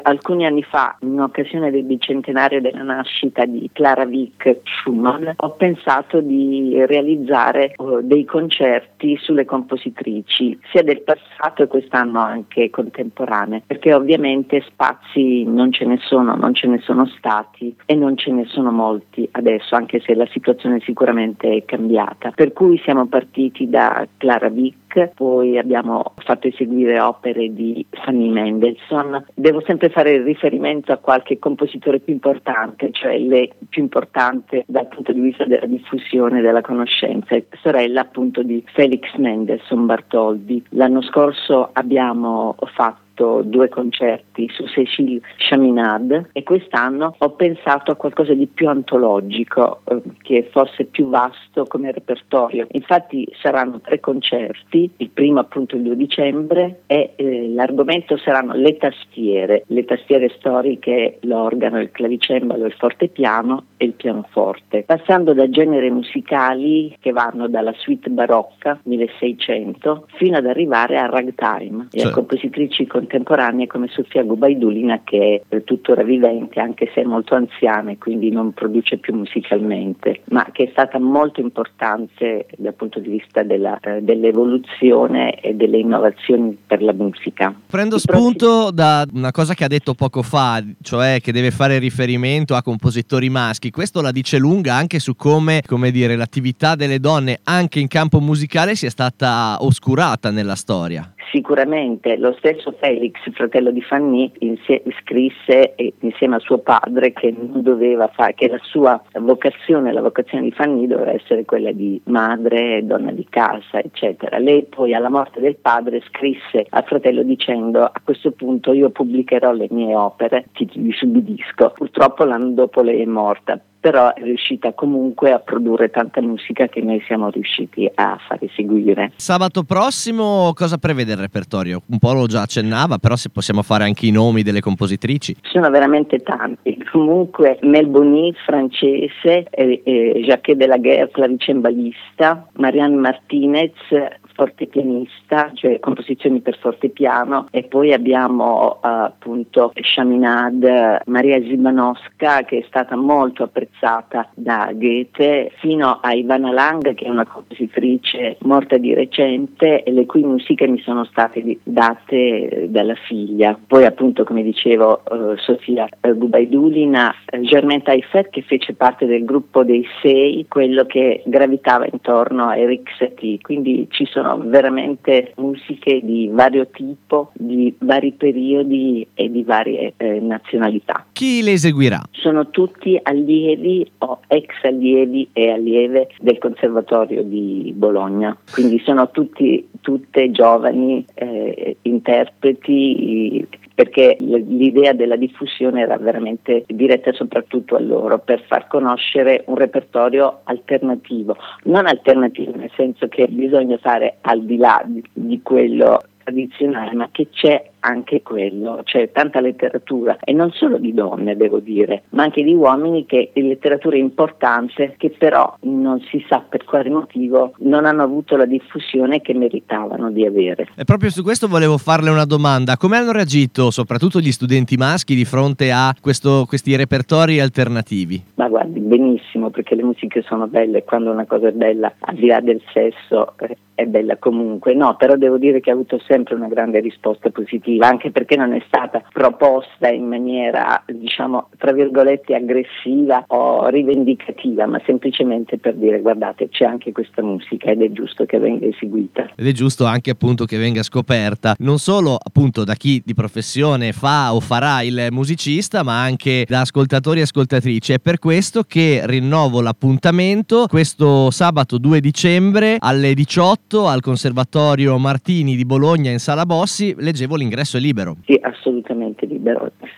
Alcuni anni fa, in occasione del bicentenario della nascita di Clara Wieck Schumann, ho pensato di realizzare dei concerti sulle compositrici, sia del passato e quest'anno anche contemporanee, perché ovviamente spazi non ce ne sono stati e non ce ne sono molti adesso, anche se la situazione sicuramente è cambiata. Per cui siamo partiti da Clara Wieck, poi abbiamo fatto eseguire opere di Fanny Mendelssohn. Devo sempre fare riferimento a qualche compositore più importante, cioè le più importante dal punto di vista della diffusione della conoscenza, sorella appunto di Felix Mendelssohn Bartholdy. L'anno scorso abbiamo fatto 2 concerti su Cécile Chaminade e quest'anno ho pensato a qualcosa di più antologico, che fosse più vasto come repertorio. Infatti saranno 3 concerti, il primo appunto il 2 dicembre e l'argomento saranno le tastiere storiche, l'organo, il clavicembalo, il fortepiano e il pianoforte, passando da generi musicali che vanno dalla suite barocca 1600 fino ad arrivare al ragtime e a compositrici contemporanee come Sofia Gubaidulina, che è tuttora vivente anche se è molto anziana e quindi non produce più musicalmente, ma che è stata molto importante dal punto di vista dell'evoluzione e delle innovazioni per la musica. Prendo spunto da una cosa che ha detto poco fa, cioè che deve fare riferimento a compositori maschi. Questo la dice lunga anche su come dire, l'attività delle donne anche in campo musicale sia stata oscurata nella storia. Sicuramente lo stesso Felix, fratello di Fanny, scrisse insieme a suo padre che non doveva fare, che la sua vocazione, la vocazione di Fanny doveva essere quella di madre, donna di casa, eccetera. Lei poi alla morte del padre scrisse al fratello dicendo: a questo punto io pubblicherò le mie opere, titoli su disco. Purtroppo l'anno dopo lei è morta, però è riuscita comunque a produrre tanta musica che noi siamo riusciti a far eseguire. Sabato prossimo cosa prevede il repertorio? Un po' lo già accennava, però se possiamo fare anche i nomi delle compositrici. Sono veramente tanti. Comunque Mel Boni, francese, Jacquet Delaguerre, clavicembalista, Marianne Martinez, fortepianista, cioè composizioni per fortepiano, e poi abbiamo appunto Chaminade, Maria Zimanowska, che è stata molto apprezzata da Goethe, fino a Ivana Lang, che è una compositrice morta di recente e le cui musiche mi sono state date dalla figlia. Poi appunto, come dicevo, Sofia Gubaidulina, Germaine Taillefer, che fece parte del gruppo dei 6, quello che gravitava intorno a Eric Satie. Quindi ci sono veramente musiche di vario tipo, di vari periodi e di varie nazionalità. Chi le eseguirà? Sono tutti allievi o ex allievi e allieve del Conservatorio di Bologna, quindi sono tutte giovani interpreti, perché l'idea della diffusione era veramente diretta soprattutto a loro, per far conoscere un repertorio alternativo, non alternativo nel senso che bisogna fare al di là di quello tradizionale, ma che c'è anche quello, c'è tanta letteratura, e non solo di donne devo dire, ma anche di uomini, che è letteratura importante, che però non si sa per quale motivo non hanno avuto la diffusione che meritavano di avere. E proprio su questo volevo farle una domanda: come hanno reagito soprattutto gli studenti maschi di fronte a questi repertori alternativi? Ma guardi, benissimo, perché le musiche sono belle, e quando una cosa è bella, al di là del sesso, è bella comunque. No, però devo dire che ha avuto sempre una grande risposta positiva, anche perché non è stata proposta in maniera, diciamo, tra virgolette aggressiva o rivendicativa, ma semplicemente per dire: guardate, c'è anche questa musica ed è giusto che venga eseguita. Ed è giusto anche appunto che venga scoperta, non solo appunto da chi di professione fa o farà il musicista, ma anche da ascoltatori e ascoltatrici. È per questo che rinnovo l'appuntamento questo sabato 2 dicembre alle 18 al Conservatorio Martini di Bologna in Sala Bossi. Leggevo l'ingresso è libero. Sì, assolutamente libero.